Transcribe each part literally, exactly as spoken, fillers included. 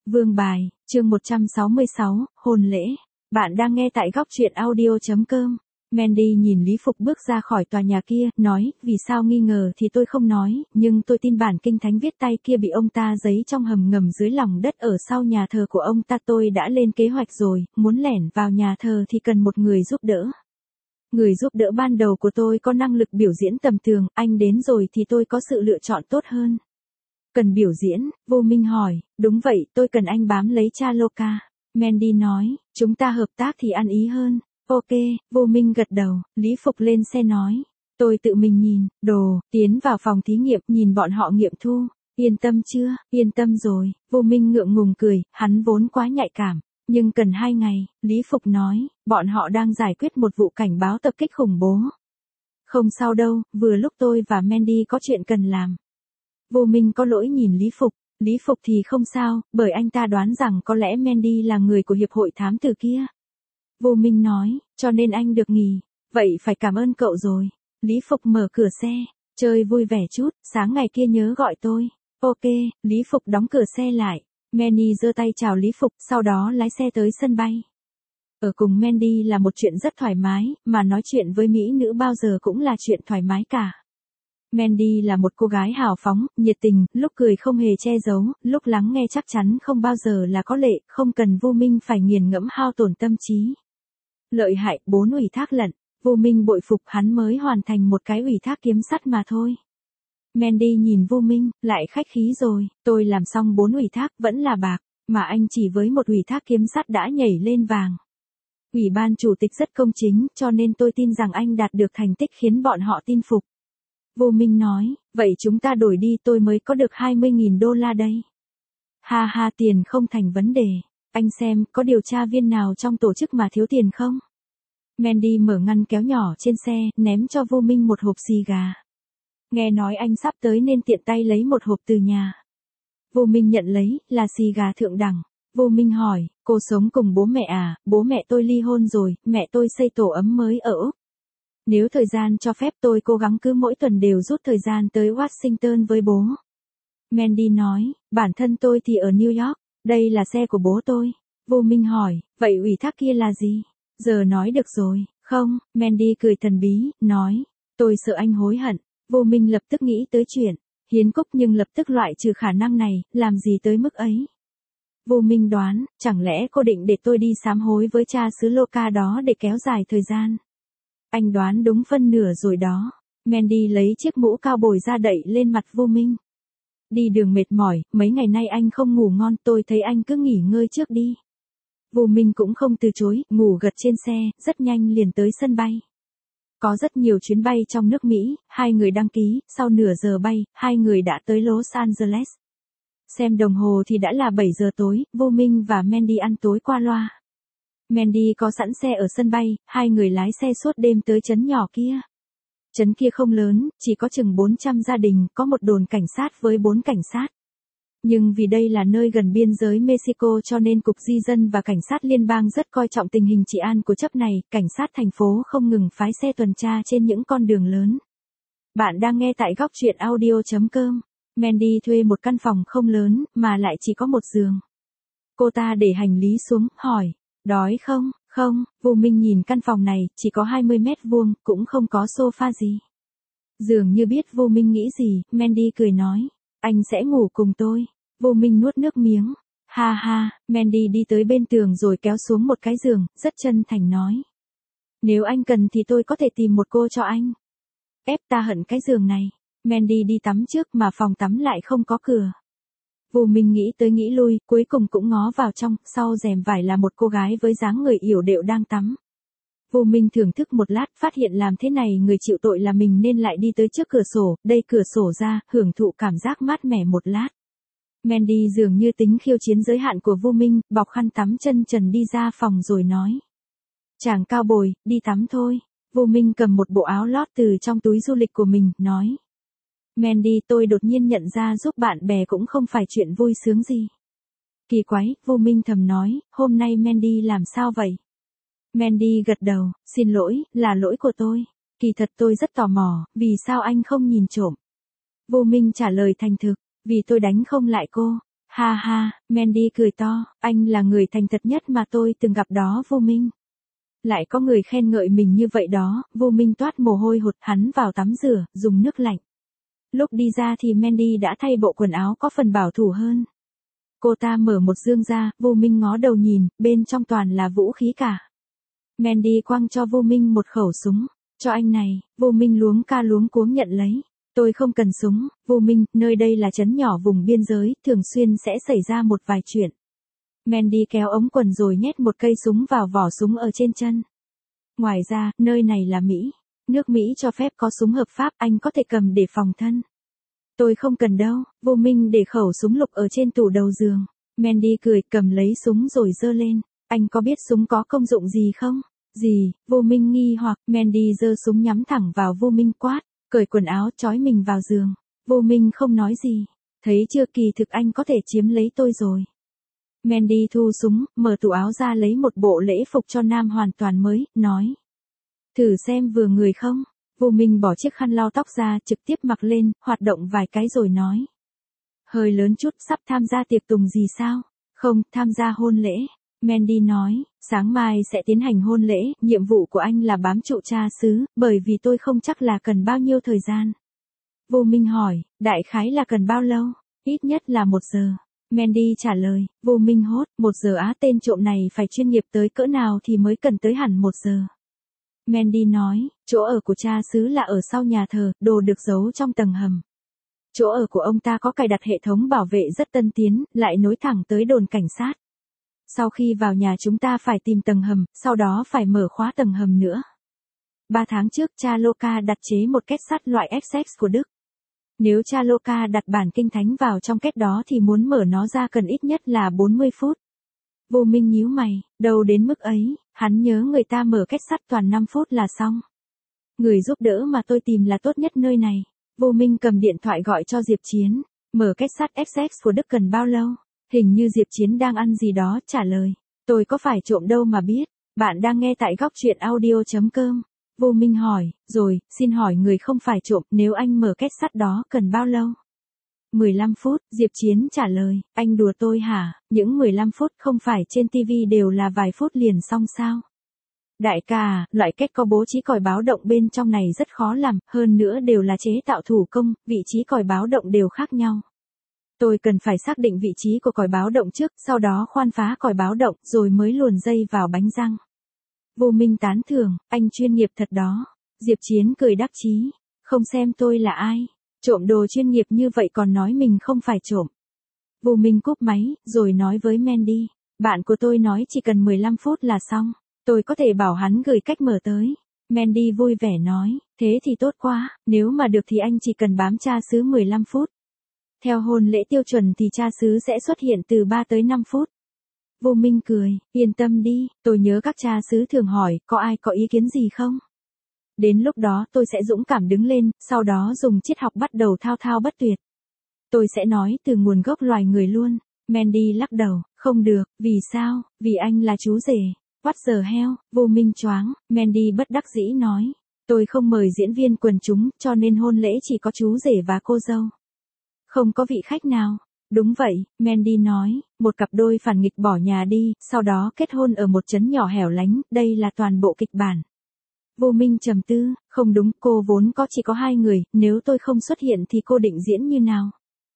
Vương bài, chương một trăm sáu mươi sáu, hôn lễ. Bạn đang nghe tại góc truyện audio chấm com. Mandy nhìn Lý Phục bước ra khỏi tòa nhà kia, nói, vì sao nghi ngờ thì tôi không nói, nhưng tôi tin bản kinh thánh viết tay kia bị ông ta giấy trong hầm ngầm dưới lòng đất ở sau nhà thờ của ông ta. Tôi đã lên kế hoạch rồi, muốn lẻn vào nhà thờ thì cần một người giúp đỡ. Người giúp đỡ ban đầu của tôi có năng lực biểu diễn tầm thường, anh đến rồi thì tôi có sự lựa chọn tốt hơn. Cần biểu diễn, Vô Minh hỏi, đúng vậy, tôi cần anh bám lấy Chaloka. Mandy nói, chúng ta hợp tác thì ăn ý hơn. Ok, Vô Minh gật đầu, Lý Phục lên xe nói. Tôi tự mình nhìn, đồ, tiến vào phòng thí nghiệm, nhìn bọn họ nghiệm thu. Yên tâm chưa, yên tâm rồi, Vô Minh ngượng ngùng cười, hắn vốn quá nhạy cảm. Nhưng cần hai ngày, Lý Phục nói, bọn họ đang giải quyết một vụ cảnh báo tập kích khủng bố. Không sao đâu, vừa lúc tôi và Mandy có chuyện cần làm. Vô Minh có lỗi nhìn Lý Phục, Lý Phục thì không sao, bởi anh ta đoán rằng có lẽ Mandy là người của hiệp hội thám tử kia. Vô Minh nói, cho nên anh được nghỉ, vậy phải cảm ơn cậu rồi. Lý Phục mở cửa xe, chơi vui vẻ chút, sáng ngày kia nhớ gọi tôi. Ok, Lý Phục đóng cửa xe lại, Mandy giơ tay chào Lý Phục, sau đó lái xe tới sân bay. Ở cùng Mandy là một chuyện rất thoải mái, mà nói chuyện với mỹ nữ bao giờ cũng là chuyện thoải mái cả. Mandy là một cô gái hào phóng, nhiệt tình, lúc cười không hề che giấu, lúc lắng nghe chắc chắn không bao giờ là có lệ, không cần Vô Minh phải nghiền ngẫm hao tổn tâm trí. Lợi hại, bốn ủy thác lận, Vô Minh bội phục hắn mới hoàn thành một cái ủy thác kiếm sắt mà thôi. Mandy nhìn Vô Minh, lại khách khí rồi, tôi làm xong bốn ủy thác vẫn là bạc, mà anh chỉ với một ủy thác kiếm sắt đã nhảy lên vàng. Ủy ban chủ tịch rất công chính, cho nên tôi tin rằng anh đạt được thành tích khiến bọn họ tin phục. Vô Minh nói, vậy chúng ta đổi đi, tôi mới có được hai mươi nghìn đô la đây. Ha ha, tiền không thành vấn đề. Anh xem, có điều tra viên nào trong tổ chức mà thiếu tiền không? Mandy mở ngăn kéo nhỏ trên xe, ném cho Vô Minh một hộp xì gà. Nghe nói anh sắp tới nên tiện tay lấy một hộp từ nhà. Vô Minh nhận lấy, là xì gà thượng đẳng. Vô Minh hỏi, cô sống cùng bố mẹ à? Bố mẹ tôi ly hôn rồi, mẹ tôi xây tổ ấm mới ở Úc. Nếu thời gian cho phép tôi cố gắng cứ mỗi tuần đều rút thời gian tới Washington với bố. Mandy nói, bản thân tôi thì ở New York, đây là xe của bố tôi. Vô Minh hỏi, vậy ủy thác kia là gì? Giờ nói được rồi, không? Mandy cười thần bí, nói, tôi sợ anh hối hận. Vô Minh lập tức nghĩ tới chuyện hiến cúc nhưng lập tức loại trừ khả năng này, làm gì tới mức ấy. Vô Minh đoán, chẳng lẽ cô định để tôi đi sám hối với cha xứ Loka đó để kéo dài thời gian. Anh đoán đúng phân nửa rồi đó. Mandy lấy chiếc mũ cao bồi ra đậy lên mặt Vô Minh. Đi đường mệt mỏi, mấy ngày nay anh không ngủ ngon, tôi thấy anh cứ nghỉ ngơi trước đi. Vô Minh cũng không từ chối, ngủ gật trên xe, rất nhanh liền tới sân bay. Có rất nhiều chuyến bay trong nước Mỹ, hai người đăng ký, sau nửa giờ bay, hai người đã tới Los Angeles. Xem đồng hồ thì đã là bảy giờ tối, Vô Minh và Mandy ăn tối qua loa. Mandy có sẵn xe ở sân bay, hai người lái xe suốt đêm tới trấn nhỏ kia. Trấn kia không lớn, chỉ có chừng bốn trăm gia đình, có một đồn cảnh sát với bốn cảnh sát. Nhưng vì đây là nơi gần biên giới Mexico cho nên Cục Di dân và Cảnh sát Liên bang rất coi trọng tình hình trị an của chấp này, cảnh sát thành phố không ngừng phái xe tuần tra trên những con đường lớn. Bạn đang nghe tại góc truyện audio chấm com. Mandy thuê một căn phòng không lớn, mà lại chỉ có một giường. Cô ta để hành lý xuống, hỏi, đói không? Không, Vô Minh nhìn căn phòng này, chỉ có hai mươi mét vuông, cũng không có sofa gì. Dường như biết Vô Minh nghĩ gì, Mandy cười nói, anh sẽ ngủ cùng tôi. Vô Minh nuốt nước miếng. Ha ha, Mandy đi tới bên tường rồi kéo xuống một cái giường, rất chân thành nói. Nếu anh cần thì tôi có thể tìm một cô cho anh. Ép ta hận cái giường này. Mandy đi tắm trước mà phòng tắm lại không có cửa. Vô Minh nghĩ tới nghĩ lui, cuối cùng cũng ngó vào trong, sau rèm vải là một cô gái với dáng người yểu điệu đang tắm. Vô Minh thưởng thức một lát, phát hiện làm thế này người chịu tội là mình nên lại đi tới trước cửa sổ, đây cửa sổ ra, hưởng thụ cảm giác mát mẻ một lát. Mandy dường như tính khiêu chiến giới hạn của Vô Minh, bọc khăn tắm chân trần đi ra phòng rồi nói. Chàng cao bồi, đi tắm thôi. Vô Minh cầm một bộ áo lót từ trong túi du lịch của mình, nói. Mandy, tôi đột nhiên nhận ra giúp bạn bè cũng không phải chuyện vui sướng gì. Kỳ quái, Vô Minh thầm nói, hôm nay Mandy làm sao vậy? Mandy gật đầu, xin lỗi, là lỗi của tôi. Kỳ thật tôi rất tò mò, vì sao anh không nhìn trộm? Vô Minh trả lời thành thực, vì tôi đánh không lại cô. Ha ha, Mandy cười to, anh là người thành thật nhất mà tôi từng gặp đó Vô Minh. Lại có người khen ngợi mình như vậy đó, Vô Minh toát mồ hôi hột, hắn vào tắm rửa, dùng nước lạnh. Lúc đi ra thì Mandy đã thay bộ quần áo có phần bảo thủ hơn. Cô ta mở một dương ra, Vô Minh ngó đầu nhìn, bên trong toàn là vũ khí cả. Mandy quăng cho Vô Minh một khẩu súng, cho anh này, Vô Minh luống ca luống cuống nhận lấy. Tôi không cần súng, Vô Minh, nơi đây là trấn nhỏ vùng biên giới, thường xuyên sẽ xảy ra một vài chuyện. Mandy kéo ống quần rồi nhét một cây súng vào vỏ súng ở trên chân. Ngoài ra, nơi này là Mỹ. Nước Mỹ cho phép có súng hợp pháp, anh có thể cầm để phòng thân. Tôi không cần đâu, Vô Minh để khẩu súng lục ở trên tủ đầu giường. Mandy cười, cầm lấy súng rồi giơ lên. Anh có biết súng có công dụng gì không? Gì? Vô Minh nghi hoặc, Mandy giơ súng nhắm thẳng vào Vô Minh quát, cởi quần áo trói mình vào giường. Vô Minh không nói gì. Thấy chưa, kỳ thực anh có thể chiếm lấy tôi rồi. Mandy thu súng, mở tủ áo ra lấy một bộ lễ phục cho nam hoàn toàn mới, nói. Thử xem vừa người không? Vô Minh bỏ chiếc khăn lau tóc ra, trực tiếp mặc lên, hoạt động vài cái rồi nói. Hơi lớn chút, sắp tham gia tiệc tùng gì sao? Không, tham gia hôn lễ. Mandy nói, sáng mai sẽ tiến hành hôn lễ, nhiệm vụ của anh là bám trụ cha xứ, bởi vì tôi không chắc là cần bao nhiêu thời gian. Vô Minh hỏi, đại khái là cần bao lâu? Ít nhất là một giờ. Mandy trả lời, Vô Minh hốt, một giờ á, tên trộm này phải chuyên nghiệp tới cỡ nào thì mới cần tới hẳn một giờ. Mandy nói, chỗ ở của cha xứ là ở sau nhà thờ, đồ được giấu trong tầng hầm. Chỗ ở của ông ta có cài đặt hệ thống bảo vệ rất tân tiến, lại nối thẳng tới đồn cảnh sát. Sau khi vào nhà chúng ta phải tìm tầng hầm, sau đó phải mở khóa tầng hầm nữa. Ba tháng trước cha Loka đặt chế một két sắt loại ép ích của Đức. Nếu cha Loka đặt bản kinh thánh vào trong két đó thì muốn mở nó ra cần ít nhất là bốn mươi phút. Vô Minh nhíu mày, đâu đến mức ấy, hắn nhớ người ta mở két sắt toàn năm phút là xong. Người giúp đỡ mà tôi tìm là tốt nhất nơi này. Vô Minh cầm điện thoại gọi cho Diệp Chiến, mở két sắt ép ích của Đức cần bao lâu? Hình như Diệp Chiến đang ăn gì đó, trả lời. Tôi có phải trộm đâu mà biết. Bạn đang nghe tại góc truyện audio chấm com. Vô Minh hỏi, rồi, xin hỏi người không phải trộm, nếu anh mở két sắt đó cần bao lâu? mười lăm phút, Diệp Chiến trả lời, anh đùa tôi hả, những mười lăm phút không phải trên ti vi đều là vài phút liền xong sao? Đại ca, loại két có bố trí còi báo động bên trong này rất khó làm, hơn nữa đều là chế tạo thủ công, vị trí còi báo động đều khác nhau. Tôi cần phải xác định vị trí của còi báo động trước, sau đó khoan phá còi báo động, rồi mới luồn dây vào bánh răng. Vô Minh tán thưởng, anh chuyên nghiệp thật đó. Diệp Chiến cười đắc chí, không xem tôi là ai. Trộm đồ chuyên nghiệp như vậy còn nói mình không phải trộm. Vô Minh cúp máy, rồi nói với Mandy, bạn của tôi nói chỉ cần mười lăm phút là xong, tôi có thể bảo hắn gửi cách mở tới. Mandy vui vẻ nói, thế thì tốt quá, nếu mà được thì anh chỉ cần bám cha xứ mười lăm phút. Theo hôn lễ tiêu chuẩn thì cha xứ sẽ xuất hiện từ ba tới năm phút. Vô Minh cười, yên tâm đi, tôi nhớ các cha xứ thường hỏi, có ai có ý kiến gì không? Đến lúc đó tôi sẽ dũng cảm đứng lên, sau đó dùng triết học bắt đầu thao thao bất tuyệt. Tôi sẽ nói từ nguồn gốc loài người luôn. Mandy lắc đầu, không được, vì sao, vì anh là chú rể. What the hell, Vô Minh choáng, Mandy bất đắc dĩ nói. Tôi không mời diễn viên quần chúng, cho nên hôn lễ chỉ có chú rể và cô dâu. Không có vị khách nào. Đúng vậy, Mandy nói, một cặp đôi phản nghịch bỏ nhà đi, sau đó kết hôn ở một trấn nhỏ hẻo lánh, đây là toàn bộ kịch bản. Vô Minh trầm tư, không đúng, cô vốn có chỉ có hai người, nếu tôi không xuất hiện thì cô định diễn như nào?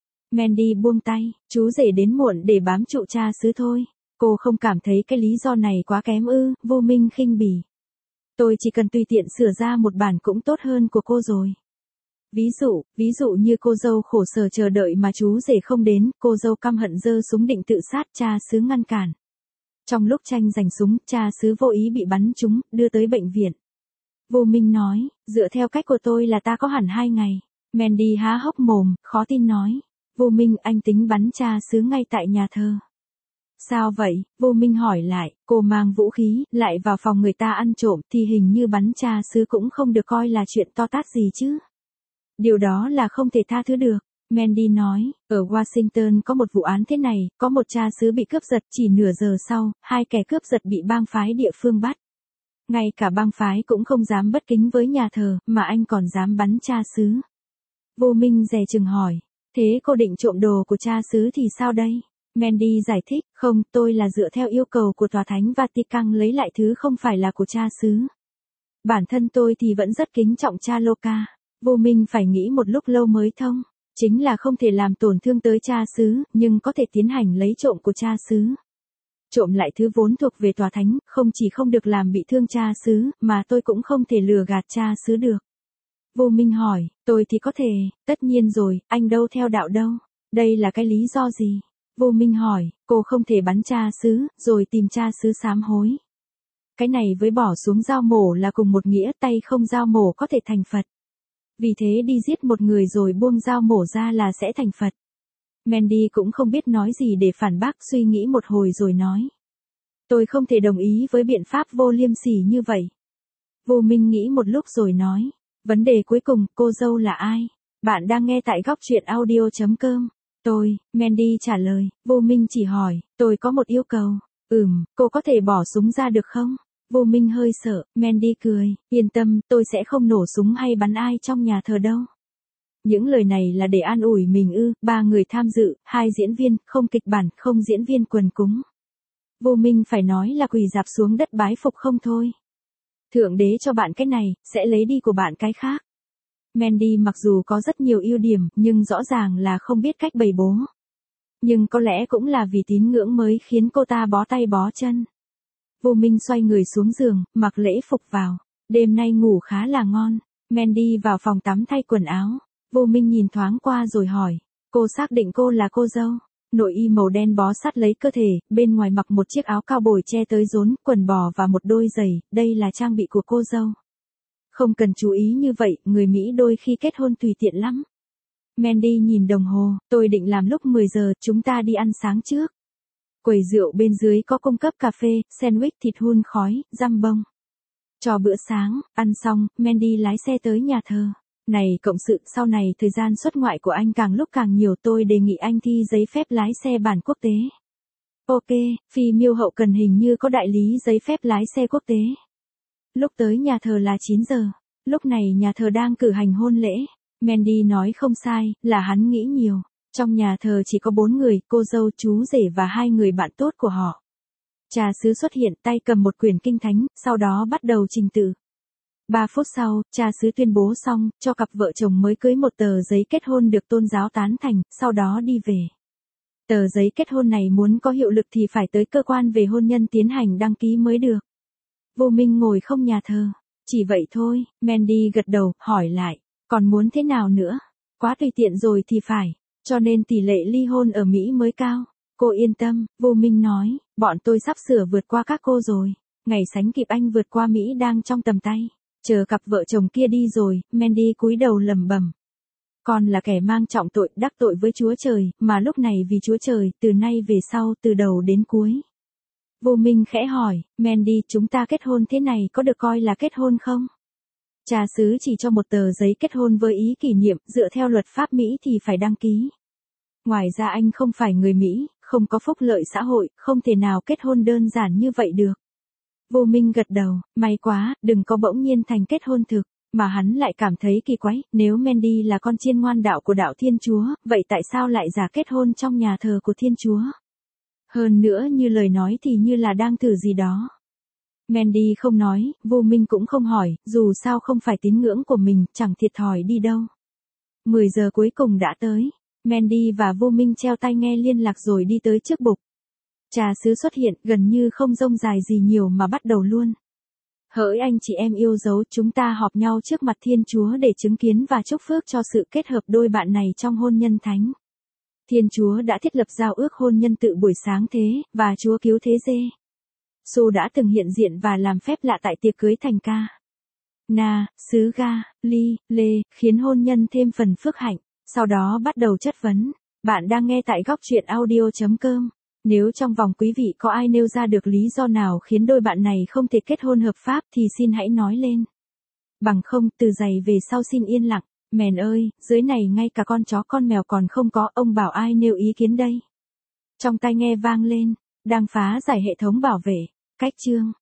Mandy buông tay, chú rể đến muộn để bám trụ cha xứ thôi. Cô không cảm thấy cái lý do này quá kém ư? Vô Minh khinh bỉ. Tôi chỉ cần tùy tiện sửa ra một bản cũng tốt hơn của cô rồi. Ví dụ, ví dụ như cô dâu khổ sở chờ đợi mà chú rể không đến, cô dâu căm hận giơ súng định tự sát, cha xứ ngăn cản. Trong lúc tranh giành súng, cha xứ vô ý bị bắn trúng, đưa tới bệnh viện. Vô Minh nói, dựa theo cách của tôi là ta có hẳn hai ngày. Mandy há hốc mồm, khó tin nói. Vô Minh, anh tính bắn cha xứ ngay tại nhà thờ. Sao vậy? Vô Minh hỏi lại, cô mang vũ khí, lại vào phòng người ta ăn trộm, thì hình như bắn cha xứ cũng không được coi là chuyện to tát gì chứ. Điều đó là không thể tha thứ được. Mandy nói, ở Washington có một vụ án thế này, có một cha xứ bị cướp giật, chỉ nửa giờ sau, hai kẻ cướp giật bị bang phái địa phương bắt. Ngay cả bang phái cũng không dám bất kính với nhà thờ, mà anh còn dám bắn cha xứ. Vô Minh dè chừng hỏi, thế cô định trộm đồ của cha xứ thì sao đây? Mandy giải thích, không, tôi là dựa theo yêu cầu của tòa thánh Vatican lấy lại thứ không phải là của cha xứ. Bản thân tôi thì vẫn rất kính trọng cha Luca. Vô Minh phải nghĩ một lúc lâu mới thông. Chính là không thể làm tổn thương tới cha xứ, nhưng có thể tiến hành lấy trộm của cha xứ. Trộm lại thứ vốn thuộc về tòa thánh, không chỉ không được làm bị thương cha xứ, mà tôi cũng không thể lừa gạt cha xứ được. Vô Minh hỏi, tôi thì có thể, tất nhiên rồi, anh đâu theo đạo đâu. Đây là cái lý do gì? Vô Minh hỏi, cô không thể bắn cha xứ, rồi tìm cha xứ sám hối. Cái này với bỏ xuống dao mổ là cùng một nghĩa, tay không dao mổ có thể thành Phật. Vì thế đi giết một người rồi buông dao mổ ra là sẽ thành Phật. Mandy cũng không biết nói gì để phản bác, suy nghĩ một hồi rồi nói. Tôi không thể đồng ý với biện pháp vô liêm sỉ như vậy. Vô Minh nghĩ một lúc rồi nói. Vấn đề cuối cùng, cô dâu là ai? Bạn đang nghe tại góc truyện audio chấm com. Tôi, Mandy trả lời. Vô Minh chỉ hỏi, tôi có một yêu cầu. Ừm, cô có thể bỏ súng ra được không? Vô Minh hơi sợ, Mandy cười, yên tâm, tôi sẽ không nổ súng hay bắn ai trong nhà thờ đâu. Những lời này là để an ủi mình ư, ba người tham dự, hai diễn viên, không kịch bản, không diễn viên quần cúng. Vô Minh phải nói là quỳ dạp xuống đất bái phục không thôi. Thượng đế cho bạn cái này, sẽ lấy đi của bạn cái khác. Mandy mặc dù có rất nhiều ưu điểm, nhưng rõ ràng là không biết cách bày bố. Nhưng có lẽ cũng là vì tín ngưỡng mới khiến cô ta bó tay bó chân. Vô Minh xoay người xuống giường, mặc lễ phục vào. Đêm nay ngủ khá là ngon. Mandy vào phòng tắm thay quần áo. Vô Minh nhìn thoáng qua rồi hỏi. Cô xác định cô là cô dâu. Nội y màu đen bó sát lấy cơ thể, bên ngoài mặc một chiếc áo cao bồi che tới rốn, quần bò và một đôi giày, đây là trang bị của cô dâu. Không cần chú ý như vậy, người Mỹ đôi khi kết hôn tùy tiện lắm. Mandy nhìn đồng hồ, tôi định làm lúc mười giờ, chúng ta đi ăn sáng trước. Quầy rượu bên dưới có cung cấp cà phê, sandwich thịt hun khói, răm bông. Cho bữa sáng, ăn xong, Mandy lái xe tới nhà thờ. Này cộng sự, sau này thời gian xuất ngoại của anh càng lúc càng nhiều, tôi đề nghị anh thi giấy phép lái xe bản quốc tế. Ok, Phi Miêu Hậu Cần hình như có đại lý giấy phép lái xe quốc tế. Lúc tới nhà thờ là chín giờ. Lúc này nhà thờ đang cử hành hôn lễ. Mandy nói không sai, là hắn nghĩ nhiều. Trong nhà thờ chỉ có bốn người, cô dâu, chú rể và hai người bạn tốt của họ. Cha xứ xuất hiện, tay cầm một quyển kinh thánh, sau đó bắt đầu trình tự. Ba phút sau, cha xứ tuyên bố xong, cho cặp vợ chồng mới cưới một tờ giấy kết hôn được tôn giáo tán thành, sau đó đi về. Tờ giấy kết hôn này muốn có hiệu lực thì phải tới cơ quan về hôn nhân tiến hành đăng ký mới được. Vô Minh ngồi không nhà thờ. Chỉ vậy thôi, Mandy gật đầu, hỏi lại, còn muốn thế nào nữa? Quá tùy tiện rồi thì phải, cho nên tỷ lệ ly hôn ở Mỹ mới cao. Cô yên tâm, Vô Minh nói, bọn tôi sắp sửa vượt qua các cô rồi. Ngày sánh kịp anh vượt qua Mỹ đang trong tầm tay. Chờ cặp vợ chồng kia đi rồi, Mandy cúi đầu lẩm bẩm. Con là kẻ mang trọng tội, đắc tội với Chúa Trời, mà lúc này vì Chúa Trời, từ nay về sau, từ đầu đến cuối. Vô Minh khẽ hỏi, Mandy, chúng ta kết hôn thế này có được coi là kết hôn không? Cha xứ chỉ cho một tờ giấy kết hôn với ý kỷ niệm, dựa theo luật pháp Mỹ thì phải đăng ký. Ngoài ra anh không phải người Mỹ, không có phúc lợi xã hội, không thể nào kết hôn đơn giản như vậy được. Vô Minh gật đầu, may quá, đừng có bỗng nhiên thành kết hôn thực, mà hắn lại cảm thấy kỳ quái, nếu Mandy là con chiên ngoan đạo của đạo Thiên Chúa, vậy tại sao lại giả kết hôn trong nhà thờ của Thiên Chúa? Hơn nữa như lời nói thì như là đang thử gì đó. Mandy không nói, Vô Minh cũng không hỏi, dù sao không phải tín ngưỡng của mình, chẳng thiệt thòi đi đâu. mười giờ cuối cùng đã tới. Mandy và Vô Minh treo tai nghe liên lạc rồi đi tới trước bục. Cha xứ xuất hiện, gần như không rông dài gì nhiều mà bắt đầu luôn. Hỡi anh chị em yêu dấu, chúng ta họp nhau trước mặt Thiên Chúa để chứng kiến và chúc phước cho sự kết hợp đôi bạn này trong hôn nhân thánh. Thiên Chúa đã thiết lập giao ước hôn nhân tự buổi sáng thế, và Chúa cứu thế dê Su đã từng hiện diện và làm phép lạ tại tiệc cưới thành ca. Na, xứ Ga, Ly, Lê, khiến hôn nhân thêm phần phước hạnh. Sau đó bắt đầu chất vấn. Bạn đang nghe tại góc truyện audio chấm com. Nếu trong vòng quý vị có ai nêu ra được lý do nào khiến đôi bạn này không thể kết hôn hợp pháp thì xin hãy nói lên. Bằng không, từ giày về sau xin yên lặng. Mèn ơi, dưới này ngay cả con chó con mèo còn không có, ông bảo ai nêu ý kiến đây? Trong tai nghe vang lên, đang phá giải hệ thống bảo vệ. Cách chương.